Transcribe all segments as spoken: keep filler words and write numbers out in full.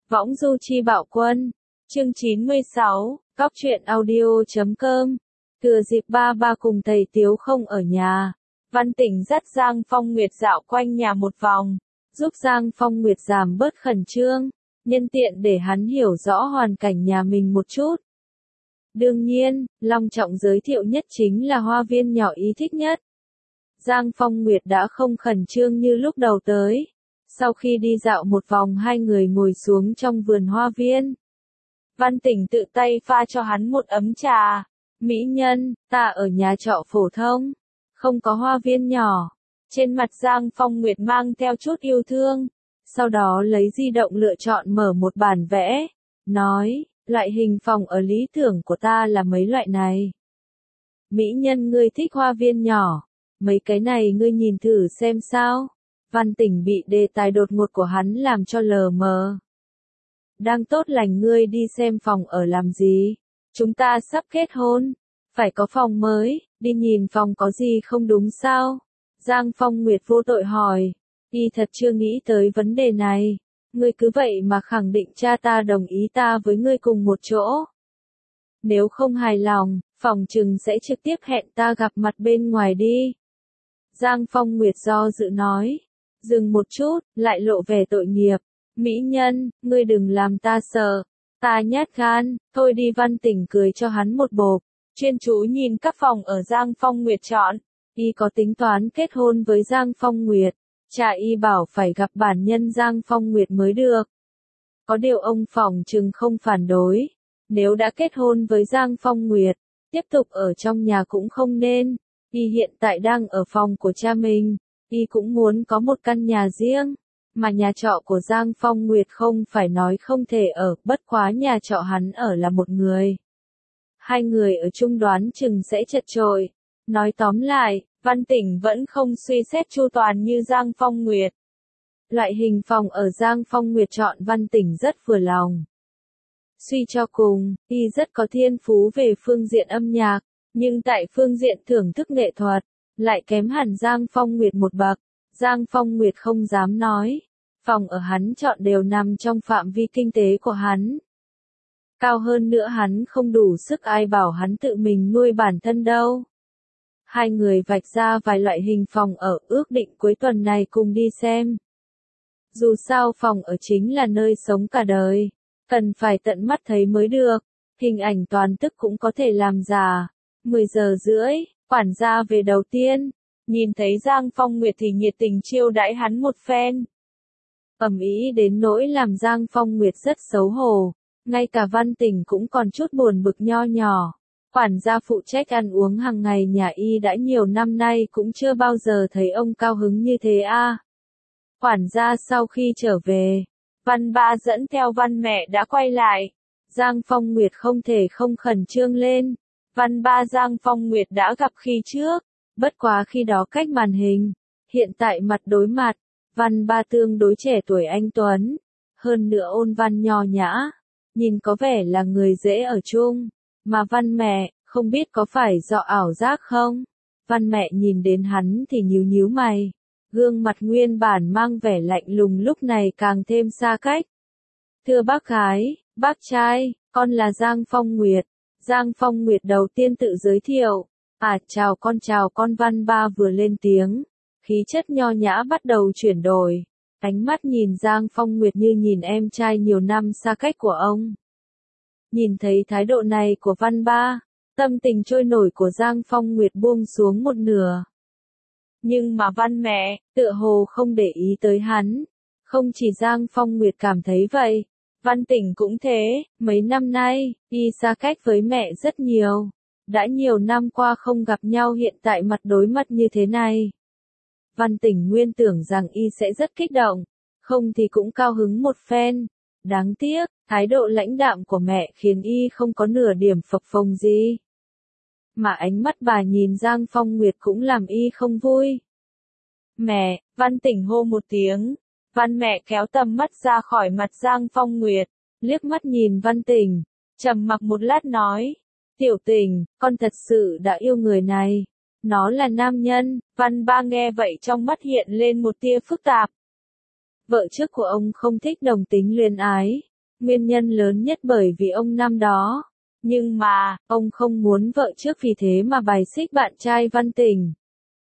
Võng du chi bạo quân. Chương chín mươi sáu, Góc truyện audio chấm com. Thừa dịp ba ba cùng thầy Tiếu không ở nhà, Văn Tỉnh dắt Giang Phong Nguyệt dạo quanh nhà một vòng, giúp Giang Phong Nguyệt giảm bớt khẩn trương, nhân tiện để hắn hiểu rõ hoàn cảnh nhà mình một chút. Đương nhiên, long trọng giới thiệu nhất chính là hoa viên nhỏ ý thích nhất. Giang Phong Nguyệt đã không khẩn trương như lúc đầu tới. Sau khi đi dạo một vòng, hai người ngồi xuống trong vườn hoa viên. Văn Tỉnh tự tay pha cho hắn một ấm trà. Mỹ nhân, ta ở nhà trọ phổ thông, không có hoa viên nhỏ. Trên mặt Giang Phong Nguyệt mang theo chút yêu thương. Sau đó lấy di động lựa chọn mở một bản vẽ. Nói, loại hình phòng ở lý tưởng của ta là mấy loại này. Mỹ nhân, ngươi thích hoa viên nhỏ. Mấy cái này ngươi nhìn thử xem sao. Văn Tỉnh bị đề tài đột ngột của hắn làm cho lờ mờ. Đang tốt lành, ngươi đi xem phòng ở làm gì? Chúng ta sắp kết hôn, phải có phòng mới, đi nhìn phòng có gì không đúng sao? Giang Phong Nguyệt vô tội hỏi. Y thật chưa nghĩ tới vấn đề này. Ngươi cứ vậy mà khẳng định cha ta đồng ý ta với ngươi cùng một chỗ. Nếu không hài lòng, phòng chừng sẽ trực tiếp hẹn ta gặp mặt bên ngoài đi. Giang Phong Nguyệt do dự nói. Dừng một chút, lại lộ vẻ tội nghiệp. Mỹ nhân, ngươi đừng làm ta sợ. Ta nhát gan, thôi đi. Văn Tỉnh cười cho hắn một bộp, chuyên chú nhìn các phòng ở Giang Phong Nguyệt chọn. Y có tính toán kết hôn với Giang Phong Nguyệt. Cha y bảo phải gặp bản nhân Giang Phong Nguyệt mới được. Có điều ông phòng chừng không phản đối. Nếu đã kết hôn với Giang Phong Nguyệt, tiếp tục ở trong nhà cũng không nên. Y hiện tại đang ở phòng của cha mình. Y cũng muốn có một căn nhà riêng. Mà nhà trọ của Giang Phong Nguyệt không phải nói không thể ở, bất quá nhà trọ hắn ở là một người. Hai người ở chung đoán chừng sẽ chật chội. Nói tóm lại, Văn Tỉnh vẫn không suy xét chu toàn như Giang Phong Nguyệt. Loại hình phòng ở Giang Phong Nguyệt chọn Văn Tỉnh rất vừa lòng. Suy cho cùng, y rất có thiên phú về phương diện âm nhạc, nhưng tại phương diện thưởng thức nghệ thuật, lại kém hẳn Giang Phong Nguyệt một bậc. Giang Phong Nguyệt không dám nói. Phòng ở hắn chọn đều nằm trong phạm vi kinh tế của hắn. Cao hơn nữa hắn không đủ sức, ai bảo hắn tự mình nuôi bản thân đâu. Hai người vạch ra vài loại hình phòng ở, ước định cuối tuần này cùng đi xem. Dù sao phòng ở chính là nơi sống cả đời. Cần phải tận mắt thấy mới được. Hình ảnh toàn tức cũng có thể làm giả. mười giờ rưỡi, quản gia về đầu tiên. Nhìn thấy Giang Phong Nguyệt thì nhiệt tình chiêu đãi hắn một phen. Ầm ĩ đến nỗi làm Giang Phong Nguyệt rất xấu hổ. Ngay cả Văn Tỉnh cũng còn chút buồn bực nho nhỏ. Quản gia phụ trách ăn uống hàng ngày nhà y đã nhiều năm nay cũng chưa bao giờ thấy ông cao hứng như thế a. À. Quản gia sau khi trở về, Văn ba dẫn theo Văn mẹ đã quay lại. Giang Phong Nguyệt không thể không khẩn trương lên. Văn ba Giang Phong Nguyệt đã gặp khi trước. Bất quá khi đó cách màn hình, hiện tại mặt đối mặt. Văn ba tương đối trẻ tuổi anh tuấn, hơn nữa ôn văn nho nhã, nhìn có vẻ là người dễ ở chung. Mà Văn mẹ, không biết có phải do ảo giác không? Văn mẹ nhìn đến hắn thì nhíu nhíu mày, gương mặt nguyên bản mang vẻ lạnh lùng lúc này càng thêm xa cách. Thưa bác gái, bác trai, con là Giang Phong Nguyệt. Giang Phong Nguyệt đầu tiên tự giới thiệu. À, chào con chào con. Văn ba vừa lên tiếng, khí chất nho nhã bắt đầu chuyển đổi. Ánh mắt nhìn Giang Phong Nguyệt như nhìn em trai nhiều năm xa cách của ông. Nhìn thấy thái độ này của Văn ba, tâm tình trôi nổi của Giang Phong Nguyệt buông xuống một nửa. Nhưng mà Văn mẹ, tựa hồ không để ý tới hắn. Không chỉ Giang Phong Nguyệt cảm thấy vậy, Văn Tỉnh cũng thế. Mấy năm nay, y xa cách với mẹ rất nhiều. Đã nhiều năm qua không gặp nhau, hiện tại mặt đối mặt như thế này. Văn Tỉnh nguyên tưởng rằng y sẽ rất kích động, không thì cũng cao hứng một phen. Đáng tiếc, thái độ lãnh đạm của mẹ khiến y không có nửa điểm phập phồng gì. Mà ánh mắt bà nhìn Giang Phong Nguyệt cũng làm y không vui. Mẹ, Văn Tỉnh hô một tiếng. Văn mẹ kéo tầm mắt ra khỏi mặt Giang Phong Nguyệt, liếc mắt nhìn Văn Tỉnh, trầm mặc một lát nói. Tiểu Tình, con thật sự đã yêu người này. Nó là nam nhân. Văn ba nghe vậy trong mắt hiện lên một tia phức tạp. Vợ trước của ông không thích đồng tính luyến ái. Nguyên nhân lớn nhất bởi vì ông năm đó. Nhưng mà, ông không muốn vợ trước vì thế mà bài xích bạn trai Văn Tình.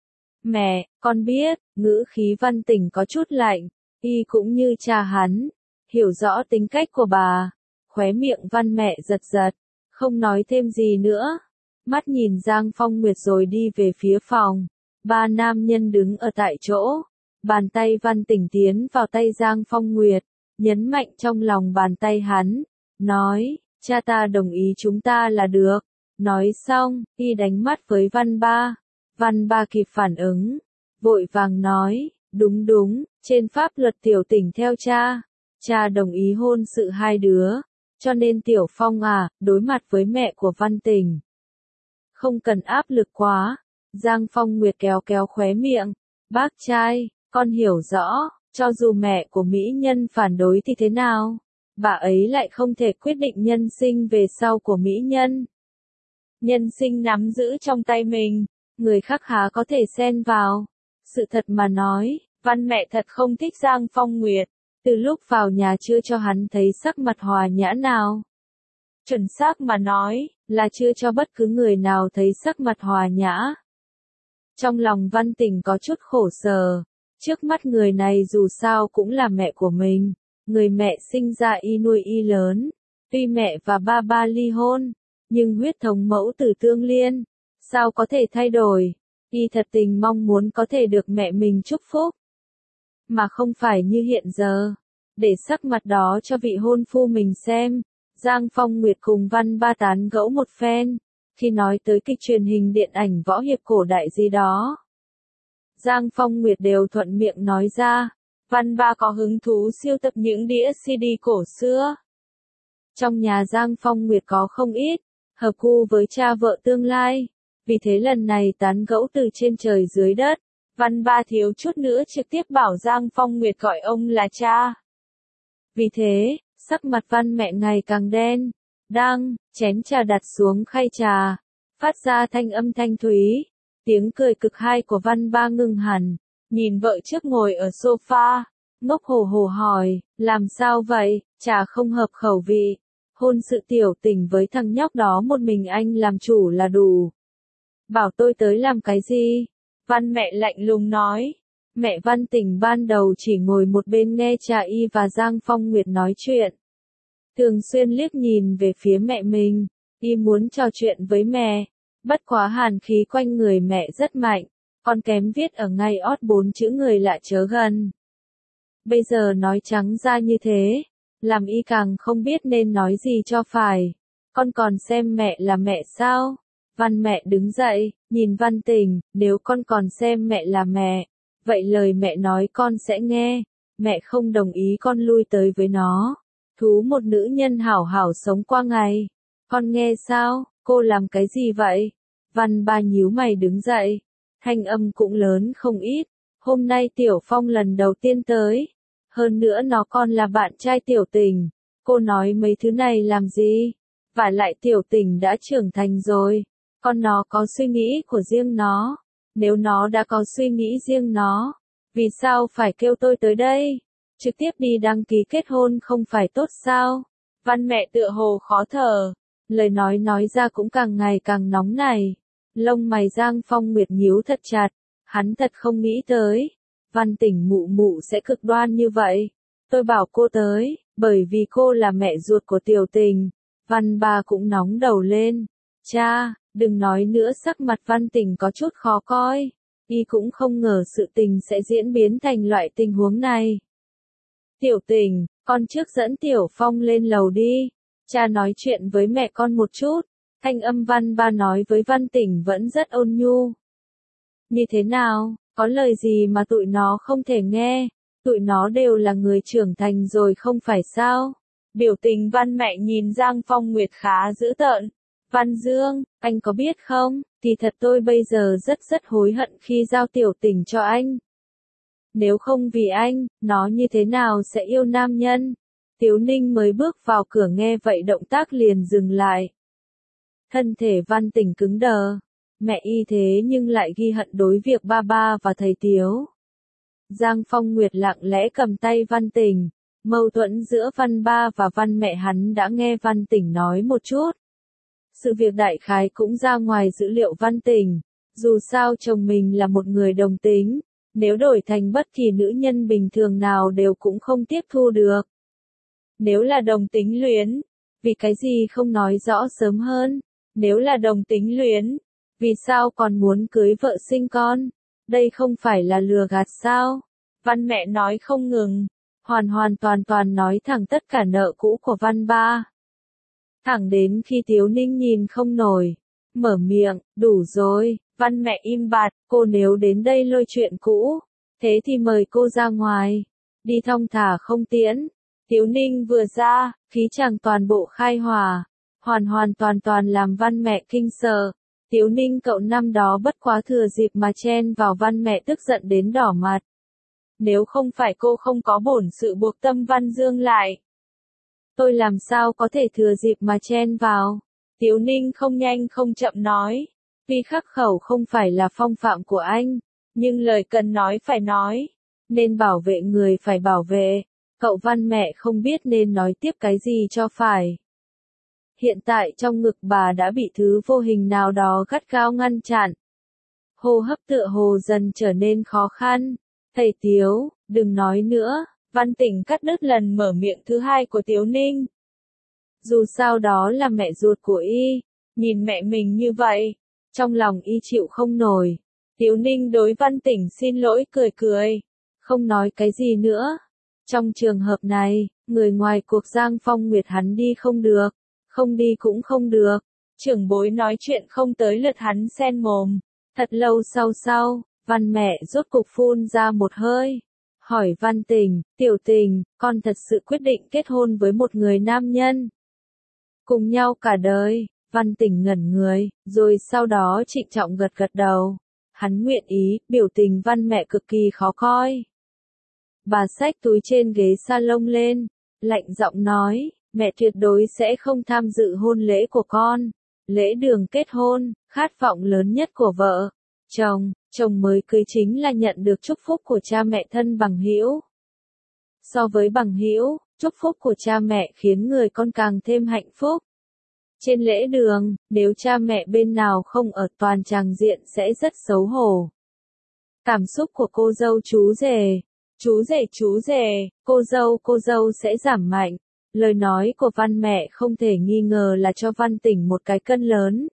Mẹ, con biết, ngữ khí Văn Tình có chút lạnh, y cũng như cha hắn, hiểu rõ tính cách của bà. Khóe miệng Văn mẹ giật giật, không nói thêm gì nữa. Mắt nhìn Giang Phong Nguyệt rồi đi về phía phòng. Ba nam nhân đứng ở tại chỗ. Bàn tay Văn Tình tiến vào tay Giang Phong Nguyệt, nhấn mạnh trong lòng bàn tay hắn, nói, cha ta đồng ý chúng ta là được. Nói xong, y đánh mắt với Văn Ba. Văn Ba kịp phản ứng, vội vàng nói, đúng đúng, trên pháp luật Tiểu Tình theo cha, cha đồng ý hôn sự hai đứa, cho nên Tiểu Phong à, đối mặt với mẹ của Văn Tình. Không cần áp lực quá. Giang Phong Nguyệt kéo kéo khóe miệng, bác trai, con hiểu rõ, cho dù mẹ của mỹ nhân phản đối thì thế nào, bà ấy lại không thể quyết định nhân sinh về sau của mỹ nhân. Nhân sinh nắm giữ trong tay mình, người khác há có thể xen vào. Sự thật mà nói, Văn mẹ thật không thích Giang Phong Nguyệt, từ lúc vào nhà chưa cho hắn thấy sắc mặt hòa nhã nào. Chuẩn xác mà nói, là chưa cho bất cứ người nào thấy sắc mặt hòa nhã. Trong lòng Văn Tình có chút khổ sở, trước mắt người này dù sao cũng là mẹ của mình, người mẹ sinh ra y nuôi y lớn, tuy mẹ và ba ba ly hôn, nhưng huyết thống mẫu tử tương liên, sao có thể thay đổi, y thật tình mong muốn có thể được mẹ mình chúc phúc, mà không phải như hiện giờ, để sắc mặt đó cho vị hôn phu mình xem. Giang Phong Nguyệt cùng Văn Ba tán gẫu một phen, khi nói tới kịch truyền hình điện ảnh võ hiệp cổ đại gì đó. Giang Phong Nguyệt đều thuận miệng nói ra, Văn Ba có hứng thú siêu tập những đĩa xê đê cổ xưa. Trong nhà Giang Phong Nguyệt có không ít, hợp gu với cha vợ tương lai, vì thế lần này tán gẫu từ trên trời dưới đất, Văn Ba thiếu chút nữa trực tiếp bảo Giang Phong Nguyệt gọi ông là cha. Vì thế, sắc mặt Văn mẹ ngày càng đen, đang, chén trà đặt xuống khay trà, phát ra thanh âm thanh thúy, tiếng cười cực hay của Văn Ba ngừng hẳn, nhìn vợ trước ngồi ở sofa, ngốc hổ hổ hỏi, làm sao vậy, trà không hợp khẩu vị, hôn sự Tiểu Tình với thằng nhóc đó một mình anh làm chủ là đủ. Bảo tôi tới làm cái gì? Văn mẹ lạnh lùng nói. Mẹ Văn Tình ban đầu chỉ ngồi một bên nghe cha y và Giang Phong Nguyệt nói chuyện. Thường xuyên liếc nhìn về phía mẹ mình, y muốn trò chuyện với mẹ, bất quá hàn khí quanh người mẹ rất mạnh, còn kém viết ở ngay ót bốn chữ người lạ chớ gần. Bây giờ nói trắng ra như thế, làm y càng không biết nên nói gì cho phải. Con còn xem mẹ là mẹ sao? Văn mẹ đứng dậy, nhìn Văn Tình, nếu con còn xem mẹ là mẹ, vậy lời mẹ nói con sẽ nghe, mẹ không đồng ý con lui tới với nó. Thú một nữ nhân hảo hảo sống qua ngày. Con nghe sao, cô làm cái gì vậy? Văn Ba nhíu mày đứng dậy, thanh âm cũng lớn không ít. Hôm nay Tiểu Phong lần đầu tiên tới. Hơn nữa nó còn là bạn trai Tiểu Tình. Cô nói mấy thứ này làm gì? Và lại Tiểu Tình đã trưởng thành rồi. Con nó có suy nghĩ của riêng nó. Nếu nó đã có suy nghĩ riêng nó, vì sao phải kêu tôi tới đây? Trực tiếp đi đăng ký kết hôn không phải tốt sao? Văn mẹ tựa hồ khó thở, lời nói nói ra cũng càng ngày càng nóng nảy. Lông mày Giang Phong Nguyệt nhíu thật chặt, hắn thật không nghĩ tới. Văn Tình mụ mụ sẽ cực đoan như vậy. Tôi bảo cô tới, bởi vì cô là mẹ ruột của Tiểu Tình. Văn Ba cũng nóng đầu lên. Cha, đừng nói nữa, sắc mặt Văn Tình có chút khó coi. Y cũng không ngờ sự tình sẽ diễn biến thành loại tình huống này. Tiểu Tình, con trước dẫn Tiểu Phong lên lầu đi. Cha nói chuyện với mẹ con một chút. Thanh âm Văn Ba nói với Văn Tình vẫn rất ôn nhu. Như thế nào, có lời gì mà tụi nó không thể nghe? Tụi nó đều là người trưởng thành rồi không phải sao? Biểu tình Văn mẹ nhìn Giang Phong Nguyệt khá dữ tợn. Văn Dương, anh có biết không, thì thật tôi bây giờ rất rất hối hận khi giao Tiểu Tình cho anh. Nếu không vì anh, nó như thế nào sẽ yêu nam nhân? Tiếu Ninh mới bước vào cửa nghe vậy động tác liền dừng lại. Thân thể Văn Tình cứng đờ. Mẹ y thế nhưng lại ghi hận đối việc ba ba và thầy Tiếu. Giang Phong Nguyệt lặng lẽ cầm tay Văn Tình, Mâu thuẫn giữa Văn Ba và Văn mẹ hắn đã nghe Văn Tỉnh nói một chút. Sự việc đại khái cũng ra ngoài dữ liệu Văn Tỉnh. Dù sao chồng mình là một người đồng tính, nếu đổi thành bất kỳ nữ nhân bình thường nào đều cũng không tiếp thu được. Nếu là đồng tính luyến, vì cái gì không nói rõ sớm hơn? Nếu là đồng tính luyến, vì sao còn muốn cưới vợ sinh con? Đây không phải là lừa gạt sao? Văn mẹ nói không ngừng, hoàn hoàn toàn toàn nói thẳng tất cả nợ cũ của Văn Ba. Thẳng đến khi Tiếu Ninh nhìn không nổi, mở miệng, đủ rồi, Văn mẹ im bặt, cô nếu đến đây lôi chuyện cũ, thế thì mời cô ra ngoài, đi thong thả không tiễn. Tiếu Ninh vừa ra, khí chàng toàn bộ khai hòa, hoàn hoàn toàn toàn làm Văn mẹ kinh sợ. Tiếu Ninh cậu năm đó bất quá thừa dịp mà chen vào Văn mẹ tức giận đến đỏ mặt. Nếu không phải cô không có bổn sự buộc tâm Văn Dương lại, tôi làm sao có thể thừa dịp mà chen vào? Tiếu Ninh không nhanh không chậm nói, tuy khắc khẩu không phải là phong phạm của anh, nhưng lời cần nói phải nói, nên bảo vệ người phải bảo vệ. Cậu Văn mẹ không biết nên nói tiếp cái gì cho phải. Hiện tại trong ngực bà đã bị thứ vô hình nào đó gắt gao ngăn chặn. Hô hấp tựa hồ dần trở nên khó khăn. Thầy Tiếu, đừng nói nữa, Văn Tỉnh cắt đứt lần mở miệng thứ hai của Tiếu Ninh. Dù sao đó là mẹ ruột của y, nhìn mẹ mình như vậy, trong lòng y chịu không nổi. Tiếu Ninh đối Văn Tỉnh xin lỗi cười cười, không nói cái gì nữa. Trong trường hợp này, người ngoài cuộc Giang Phong Nguyệt hắn đi không được, không đi cũng không được. Trưởng bối nói chuyện không tới lượt hắn xen mồm. Thật lâu sau sau, Văn mẹ rốt cục phun ra một hơi. Hỏi Văn Tỉnh, tiểu Tình, con thật sự quyết định kết hôn với một người nam nhân. Cùng nhau cả đời. Văn Tỉnh ngẩn người, rồi sau đó trịnh trọng gật gật đầu. Hắn nguyện ý, biểu tình Văn mẹ cực kỳ khó coi. Bà xách túi trên ghế salon lên, lạnh giọng nói, mẹ tuyệt đối sẽ không tham dự hôn lễ của con. Lễ đường kết hôn, khát vọng lớn nhất của vợ, chồng, chồng mới cưới chính là nhận được chúc phúc của cha mẹ thân bằng hữu. So với bằng hữu, chúc phúc của cha mẹ khiến người con càng thêm hạnh phúc. Trên lễ đường, nếu cha mẹ bên nào không ở toàn tràng diện sẽ rất xấu hổ. Cảm xúc của cô dâu chú rể, chú rể chú rể, cô dâu cô dâu sẽ giảm mạnh. Lời nói của Văn mẹ không thể nghi ngờ là cho Văn Tỉnh một cái cân lớn.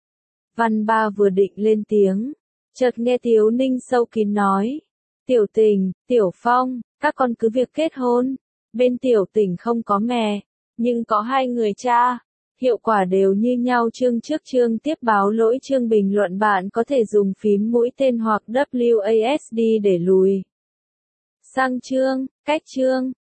Văn Ba vừa định lên tiếng, chợt nghe Tiếu Ninh sâu kín nói, tiểu Tình, tiểu Phong, các con cứ việc kết hôn. Bên tiểu Tình không có mẹ, nhưng có hai người cha. Hiệu quả đều như nhau. Chương trước chương tiếp báo lỗi chương bình luận bạn có thể dùng phím mũi tên hoặc W A S D để lùi sang chương, cách chương.